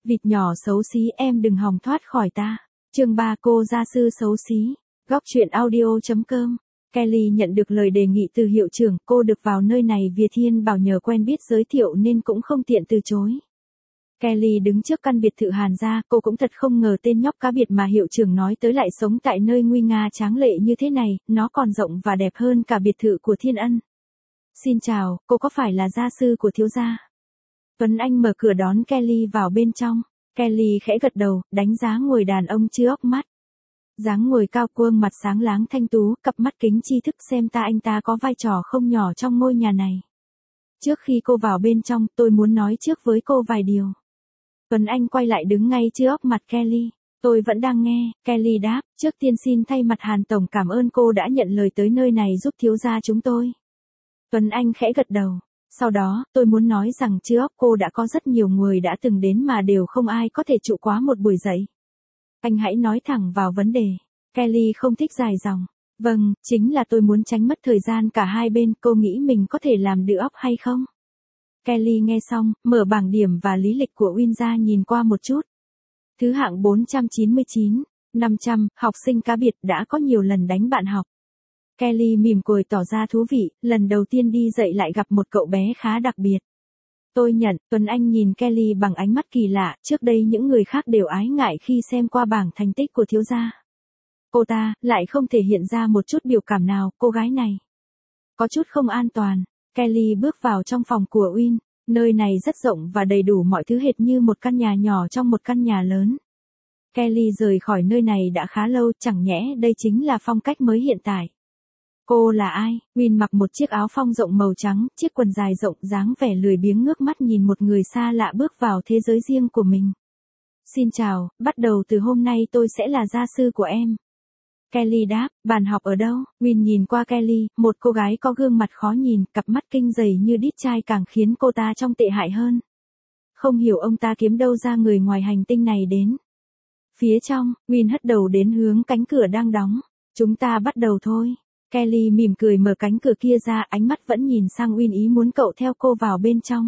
Vịt nhỏ xấu xí em đừng hòng thoát khỏi ta. Chương 3 cô gia sư xấu xí. Góc truyện audio.com. Kelly nhận được lời đề nghị từ hiệu trưởng, cô được vào nơi này vì Thiên Bảo nhờ quen biết giới thiệu nên cũng không tiện từ chối. Kelly đứng trước căn biệt thự Hàn gia, cô cũng thật không ngờ tên nhóc cá biệt mà hiệu trưởng nói tới lại sống tại nơi nguy nga tráng lệ như thế này, nó còn rộng và đẹp hơn cả biệt thự của Thiên Ân. Xin chào, cô có phải là gia sư của thiếu gia? Tuấn Anh mở cửa đón Kelly vào bên trong. Kelly khẽ gật đầu, đánh giá ngồi đàn ông chưa óc mắt. Dáng ngồi cao gương mặt sáng láng thanh tú, cặp mắt kính tri thức xem anh ta có vai trò không nhỏ trong ngôi nhà này. Trước khi cô vào bên trong, tôi muốn nói trước với cô vài điều. Tuấn Anh quay lại đứng ngay trước óc mặt Kelly. Tôi vẫn đang nghe, Kelly đáp, trước tiên xin thay mặt Hàn Tổng cảm ơn cô đã nhận lời tới nơi này giúp thiếu gia chúng tôi. Tuấn Anh khẽ gật đầu. Sau đó, tôi muốn nói rằng trước cô đã có rất nhiều người đã từng đến mà đều không ai có thể trụ quá một buổi dậy. Anh hãy nói thẳng vào vấn đề. Kelly không thích dài dòng. Vâng, chính là tôi muốn tránh mất thời gian cả hai bên, cô nghĩ mình có thể làm đựa óc hay không? Kelly nghe xong, mở bảng điểm và lý lịch của Win ra nhìn qua một chút. Thứ hạng 499, 500, học sinh cá biệt đã có nhiều lần đánh bạn học. Kelly mỉm cười tỏ ra thú vị, lần đầu tiên đi dạy lại gặp một cậu bé khá đặc biệt. Tôi nhận, Tuấn Anh nhìn Kelly bằng ánh mắt kỳ lạ, trước đây những người khác đều ái ngại khi xem qua bảng thành tích của thiếu gia. Cô ta, lại không thể hiện ra một chút biểu cảm nào, cô gái này. Có chút không an toàn, Kelly bước vào trong phòng của Win, nơi này rất rộng và đầy đủ mọi thứ hệt như một căn nhà nhỏ trong một căn nhà lớn. Kelly rời khỏi nơi này đã khá lâu, chẳng nhẽ đây chính là phong cách mới hiện tại. Cô là ai? Win mặc một chiếc áo phông rộng màu trắng, chiếc quần dài rộng, dáng vẻ lười biếng ngước mắt nhìn một người xa lạ bước vào thế giới riêng của mình. Xin chào, bắt đầu từ hôm nay tôi sẽ là gia sư của em. Kelly đáp, bàn học ở đâu? Win nhìn qua Kelly, một cô gái có gương mặt khó nhìn, cặp mắt kinh dày như đít chai càng khiến cô ta trông tệ hại hơn. Không hiểu ông ta kiếm đâu ra người ngoài hành tinh này đến. Phía trong, Win hất đầu đến hướng cánh cửa đang đóng. Chúng ta bắt đầu thôi. Kelly mỉm cười mở cánh cửa kia ra, ánh mắt vẫn nhìn sang Win ý muốn cậu theo cô vào bên trong.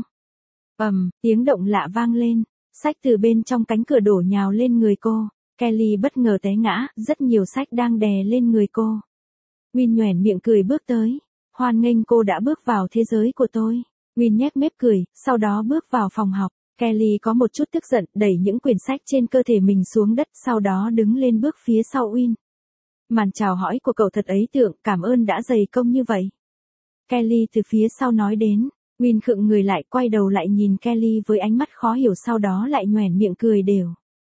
Tiếng động lạ vang lên, sách từ bên trong cánh cửa đổ nhào lên người cô. Kelly bất ngờ té ngã, rất nhiều sách đang đè lên người cô. Win nhoẻn miệng cười bước tới. Hoan nghênh cô đã bước vào thế giới của tôi. Win nhếch mép cười, sau đó bước vào phòng học. Kelly có một chút tức giận, đẩy những quyển sách trên cơ thể mình xuống đất, sau đó đứng lên bước phía sau Win. Màn chào hỏi của cậu thật ấn tượng, cảm ơn đã dày công như vậy. Kelly từ phía sau nói đến. Win khựng người lại, quay đầu lại nhìn Kelly với ánh mắt khó hiểu, sau đó lại nhoẻn miệng cười đều.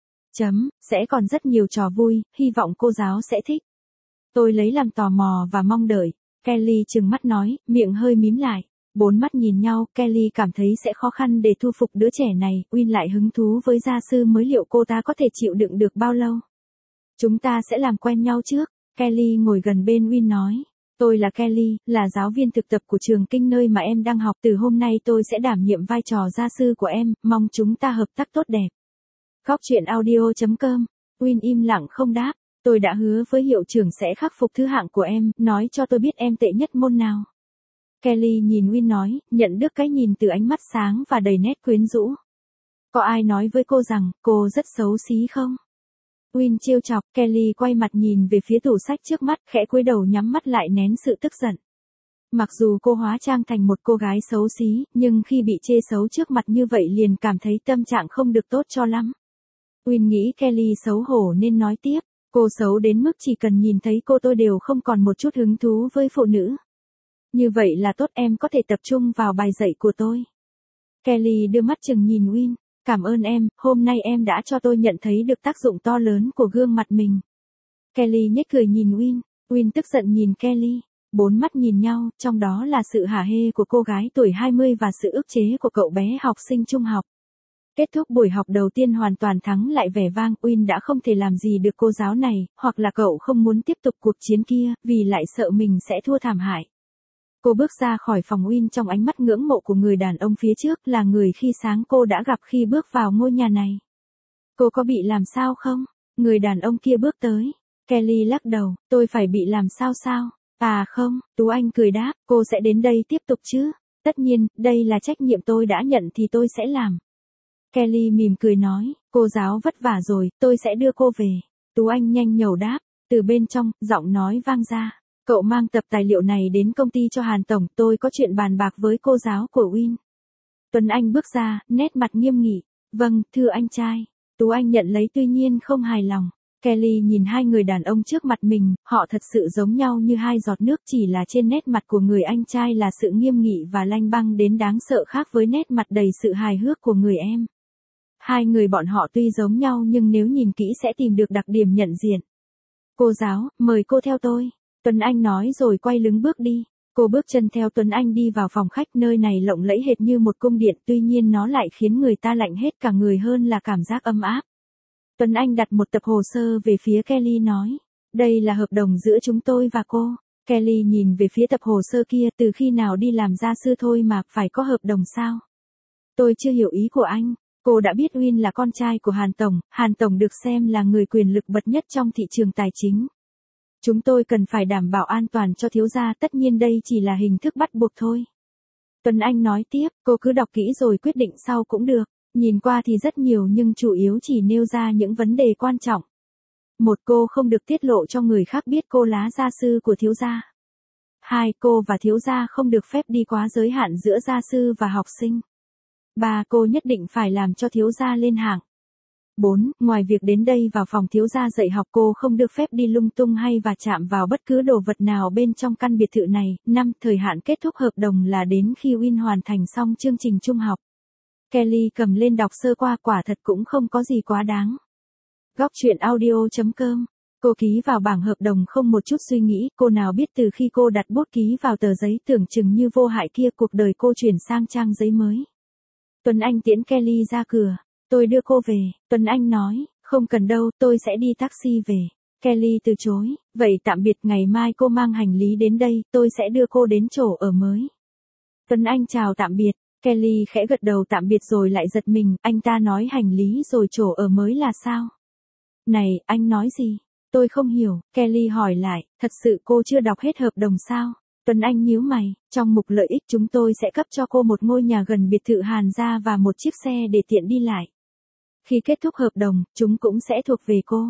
Sẽ còn rất nhiều trò vui, hy vọng cô giáo sẽ thích. Tôi lấy làm tò mò và mong đợi. Kelly trừng mắt nói, miệng hơi mím lại. Bốn mắt nhìn nhau, Kelly cảm thấy sẽ khó khăn để thu phục đứa trẻ này, Win lại hứng thú với gia sư mới, liệu cô ta có thể chịu đựng được bao lâu? Chúng ta sẽ làm quen nhau trước. Kelly ngồi gần bên Win nói. Tôi là Kelly, là giáo viên thực tập của trường kinh nơi mà em đang học. Từ hôm nay tôi sẽ đảm nhiệm vai trò gia sư của em, mong chúng ta hợp tác tốt đẹp. Góc truyện audio.com. Win im lặng không đáp. Tôi đã hứa với hiệu trưởng sẽ khắc phục thứ hạng của em, nói cho tôi biết em tệ nhất môn nào. Kelly nhìn Win nói, nhận được cái nhìn từ ánh mắt sáng và đầy nét quyến rũ. Có ai nói với cô rằng, cô rất xấu xí không? Win trêu chọc, Kelly quay mặt nhìn về phía tủ sách trước mắt, khẽ cúi đầu nhắm mắt lại nén sự tức giận. Mặc dù cô hóa trang thành một cô gái xấu xí, nhưng khi bị chê xấu trước mặt như vậy liền cảm thấy tâm trạng không được tốt cho lắm. Win nghĩ Kelly xấu hổ nên nói tiếp, cô xấu đến mức chỉ cần nhìn thấy cô tôi đều không còn một chút hứng thú với phụ nữ. Như vậy là tốt, em có thể tập trung vào bài dạy của tôi. Kelly đưa mắt chừng nhìn Win, cảm ơn em, hôm nay em đã cho tôi nhận thấy được tác dụng to lớn của gương mặt mình. Kelly nhếch cười nhìn Win, Win tức giận nhìn Kelly, bốn mắt nhìn nhau, trong đó là sự hả hê của cô gái tuổi 20 và sự ức chế của cậu bé học sinh trung học. Kết thúc buổi học đầu tiên hoàn toàn thắng lại vẻ vang, Win đã không thể làm gì được cô giáo này, hoặc là cậu không muốn tiếp tục cuộc chiến kia, vì lại sợ mình sẽ thua thảm hại. Cô bước ra khỏi phòng Win trong ánh mắt ngưỡng mộ của người đàn ông phía trước, là người khi sáng cô đã gặp khi bước vào ngôi nhà này. Cô có bị làm sao không? Người đàn ông kia bước tới. Kelly lắc đầu, tôi phải bị làm sao sao? À không, Tú Anh cười đáp, cô sẽ đến đây tiếp tục chứ? Tất nhiên, đây là trách nhiệm tôi đã nhận thì tôi sẽ làm. Kelly mỉm cười nói, cô giáo vất vả rồi, tôi sẽ đưa cô về. Tú Anh nhanh nhẩu đáp, từ bên trong, giọng nói vang ra. Cậu mang tập tài liệu này đến công ty cho Hàn Tổng, tôi có chuyện bàn bạc với cô giáo của Win. Tuấn Anh bước ra, nét mặt nghiêm nghị. Vâng, thưa anh trai. Tú Anh nhận lấy tuy nhiên không hài lòng. Kelly nhìn hai người đàn ông trước mặt mình, họ thật sự giống nhau như hai giọt nước, chỉ là trên nét mặt của người anh trai là sự nghiêm nghị và lanh băng đến đáng sợ khác với nét mặt đầy sự hài hước của người em. Hai người bọn họ tuy giống nhau nhưng nếu nhìn kỹ sẽ tìm được đặc điểm nhận diện. Cô giáo, mời cô theo tôi. Tuấn Anh nói rồi quay lưng bước đi. Cô bước chân theo Tuấn Anh đi vào phòng khách, nơi này lộng lẫy hệt như một cung điện, tuy nhiên nó lại khiến người ta lạnh hết cả người hơn là cảm giác ấm áp. Tuấn Anh đặt một tập hồ sơ về phía Kelly nói, đây là hợp đồng giữa chúng tôi và cô. Kelly nhìn về phía tập hồ sơ kia, từ khi nào đi làm gia sư thôi mà phải có hợp đồng sao? Tôi chưa hiểu ý của anh. Cô đã biết Win là con trai của Hàn Tổng được xem là người quyền lực bậc nhất trong thị trường tài chính. Chúng tôi cần phải đảm bảo an toàn cho thiếu gia, tất nhiên đây chỉ là hình thức bắt buộc thôi. Tuấn Anh nói tiếp, cô cứ đọc kỹ rồi quyết định sau cũng được. Nhìn qua thì rất nhiều nhưng chủ yếu chỉ nêu ra những vấn đề quan trọng. Một, cô không được tiết lộ cho người khác biết cô là gia sư của thiếu gia. Hai, cô và thiếu gia không được phép đi quá giới hạn giữa gia sư và học sinh. Ba, cô nhất định phải làm cho thiếu gia lên hạng. 4. Ngoài việc đến đây vào phòng thiếu gia dạy học, cô không được phép đi lung tung hay và chạm vào bất cứ đồ vật nào bên trong căn biệt thự này. 5. Thời hạn kết thúc hợp đồng là đến khi Win hoàn thành xong chương trình trung học. Kelly cầm lên đọc sơ qua, quả thật cũng không có gì quá đáng. Góc truyện audio.com. Cô ký vào bảng hợp đồng không một chút suy nghĩ, cô nào biết từ khi cô đặt bút ký vào tờ giấy tưởng chừng như vô hại kia, cuộc đời cô chuyển sang trang giấy mới. Tuấn Anh tiễn Kelly ra cửa. Tôi đưa cô về. Tuấn Anh nói, không cần đâu, tôi sẽ đi taxi về. Kelly từ chối, vậy tạm biệt, ngày mai cô mang hành lý đến đây, tôi sẽ đưa cô đến chỗ ở mới. Tuấn Anh chào tạm biệt. Kelly khẽ gật đầu tạm biệt rồi lại giật mình, anh ta nói hành lý rồi chỗ ở mới là sao? Này, anh nói gì? Tôi không hiểu. Kelly hỏi lại, thật sự cô chưa đọc hết hợp đồng sao? Tuấn Anh nhíu mày, trong mục lợi ích chúng tôi sẽ cấp cho cô một ngôi nhà gần biệt thự Hàn gia và một chiếc xe để tiện đi lại. Khi kết thúc hợp đồng, chúng cũng sẽ thuộc về cô.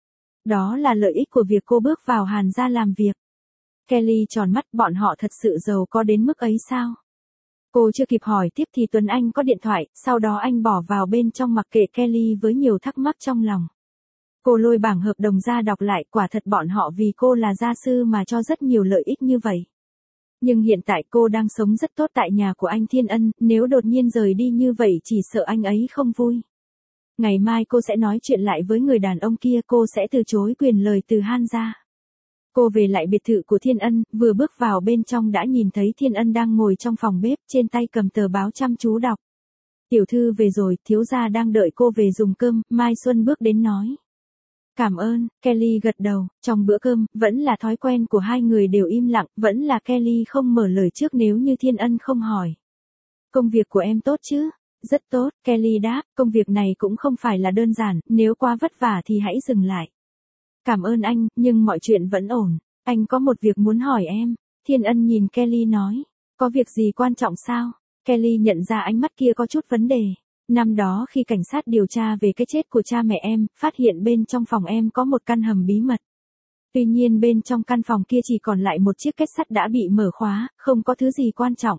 Đó là lợi ích của việc cô bước vào Hàn gia làm việc. Kelly tròn mắt, bọn họ thật sự giàu có đến mức ấy sao? Cô chưa kịp hỏi tiếp thì Tuấn Anh có điện thoại, sau đó anh bỏ vào bên trong mặc kệ Kelly với nhiều thắc mắc trong lòng. Cô lôi bảng hợp đồng ra đọc lại, quả thật bọn họ vì cô là gia sư mà cho rất nhiều lợi ích như vậy. Nhưng hiện tại cô đang sống rất tốt tại nhà của anh Thiên Ân, nếu đột nhiên rời đi như vậy chỉ sợ anh ấy không vui. Ngày mai cô sẽ nói chuyện lại với người đàn ông kia, cô sẽ từ chối quyền lời từ Han gia. Cô về lại biệt thự của Thiên Ân, vừa bước vào bên trong đã nhìn thấy Thiên Ân đang ngồi trong phòng bếp, trên tay cầm tờ báo chăm chú đọc. Tiểu thư về rồi, thiếu gia đang đợi cô về dùng cơm. Mai Xuân bước đến nói. Cảm ơn. Kelly gật đầu. Trong bữa cơm, vẫn là thói quen của hai người đều im lặng, vẫn là Kelly không mở lời trước nếu như Thiên Ân không hỏi. Công việc của em tốt chứ? Rất tốt, Kelly đáp, công việc này cũng không phải là đơn giản, nếu quá vất vả thì hãy dừng lại. Cảm ơn anh, nhưng mọi chuyện vẫn ổn. Anh có một việc muốn hỏi em. Thiên Ân nhìn Kelly nói. Có việc gì quan trọng sao? Kelly nhận ra ánh mắt kia có chút vấn đề. Năm đó khi cảnh sát điều tra về cái chết của cha mẹ em, phát hiện bên trong phòng em có một căn hầm bí mật. Tuy nhiên bên trong căn phòng kia chỉ còn lại một chiếc kết sắt đã bị mở khóa, không có thứ gì quan trọng.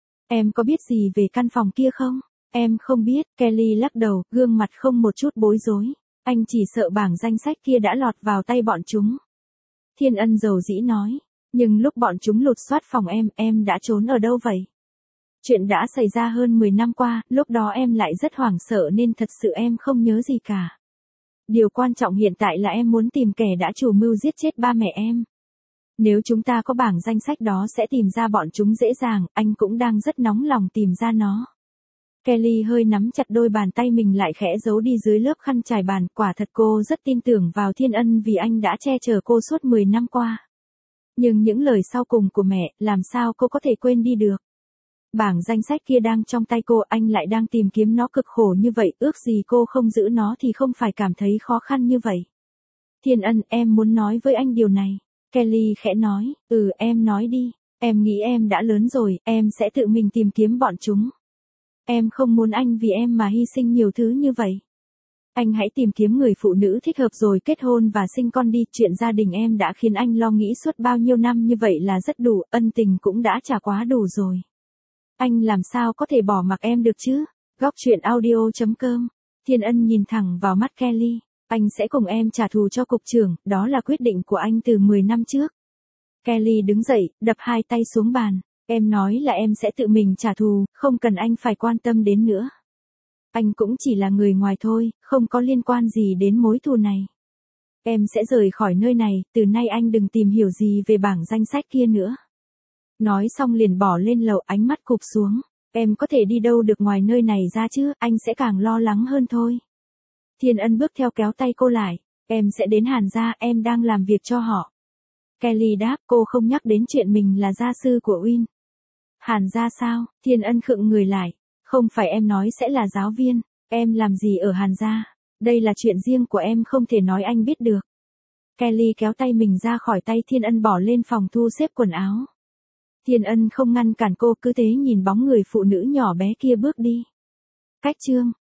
Em có biết gì về căn phòng kia không? Em không biết, Kelly lắc đầu, gương mặt không một chút bối rối. Anh chỉ sợ bảng danh sách kia đã lọt vào tay bọn chúng. Thiên Ân dầu dĩ nói, nhưng lúc bọn chúng lục soát phòng em đã trốn ở đâu vậy? Chuyện đã xảy ra hơn 10 năm qua, lúc đó em lại rất hoảng sợ nên thật sự em không nhớ gì cả. Điều quan trọng hiện tại là em muốn tìm kẻ đã chủ mưu giết chết ba mẹ em. Nếu chúng ta có bảng danh sách đó sẽ tìm ra bọn chúng dễ dàng, anh cũng đang rất nóng lòng tìm ra nó. Kelly hơi nắm chặt đôi bàn tay mình lại khẽ giấu đi dưới lớp khăn trải bàn, quả thật cô rất tin tưởng vào Thiên Ân vì anh đã che chở cô suốt 10 năm qua. Nhưng những lời sau cùng của mẹ, làm sao cô có thể quên đi được? Bảng danh sách kia đang trong tay cô, anh lại đang tìm kiếm nó cực khổ như vậy, ước gì cô không giữ nó thì không phải cảm thấy khó khăn như vậy. Thiên Ân, em muốn nói với anh điều này. Kelly khẽ nói, em nói đi, em nghĩ em đã lớn rồi, em sẽ tự mình tìm kiếm bọn chúng. Em không muốn anh vì em mà hy sinh nhiều thứ như vậy. Anh hãy tìm kiếm người phụ nữ thích hợp rồi kết hôn và sinh con đi. Chuyện gia đình em đã khiến anh lo nghĩ suốt bao nhiêu năm như vậy là rất đủ, ân tình cũng đã trả quá đủ rồi. Anh làm sao có thể bỏ mặc em được chứ? Góc truyện audio.com. Thiên Ân nhìn thẳng vào mắt Kelly. Anh sẽ cùng em trả thù cho cục trưởng, đó là quyết định của anh từ 10 năm trước. Kelly đứng dậy, đập hai tay xuống bàn. Em nói là em sẽ tự mình trả thù, không cần anh phải quan tâm đến nữa. Anh cũng chỉ là người ngoài thôi, không có liên quan gì đến mối thù này. Em sẽ rời khỏi nơi này, từ nay anh đừng tìm hiểu gì về bảng danh sách kia nữa. Nói xong liền bỏ lên lầu, ánh mắt cụp xuống. Em có thể đi đâu được ngoài nơi này ra chứ, anh sẽ càng lo lắng hơn thôi. Thiên Ân bước theo kéo tay cô lại. Em sẽ đến Hàn gia, em đang làm việc cho họ. Kelly đáp, cô không nhắc đến chuyện mình là gia sư của Win. Hàn gia sao? Thiên Ân khựng người lại. Không phải em nói sẽ là giáo viên, em làm gì ở Hàn gia? Đây là chuyện riêng của em, không thể nói anh biết được. Kelly kéo tay mình ra khỏi tay Thiên Ân, bỏ lên phòng thu xếp quần áo. Thiên Ân không ngăn cản cô, cứ thế nhìn bóng người phụ nữ nhỏ bé kia bước đi. Cách chương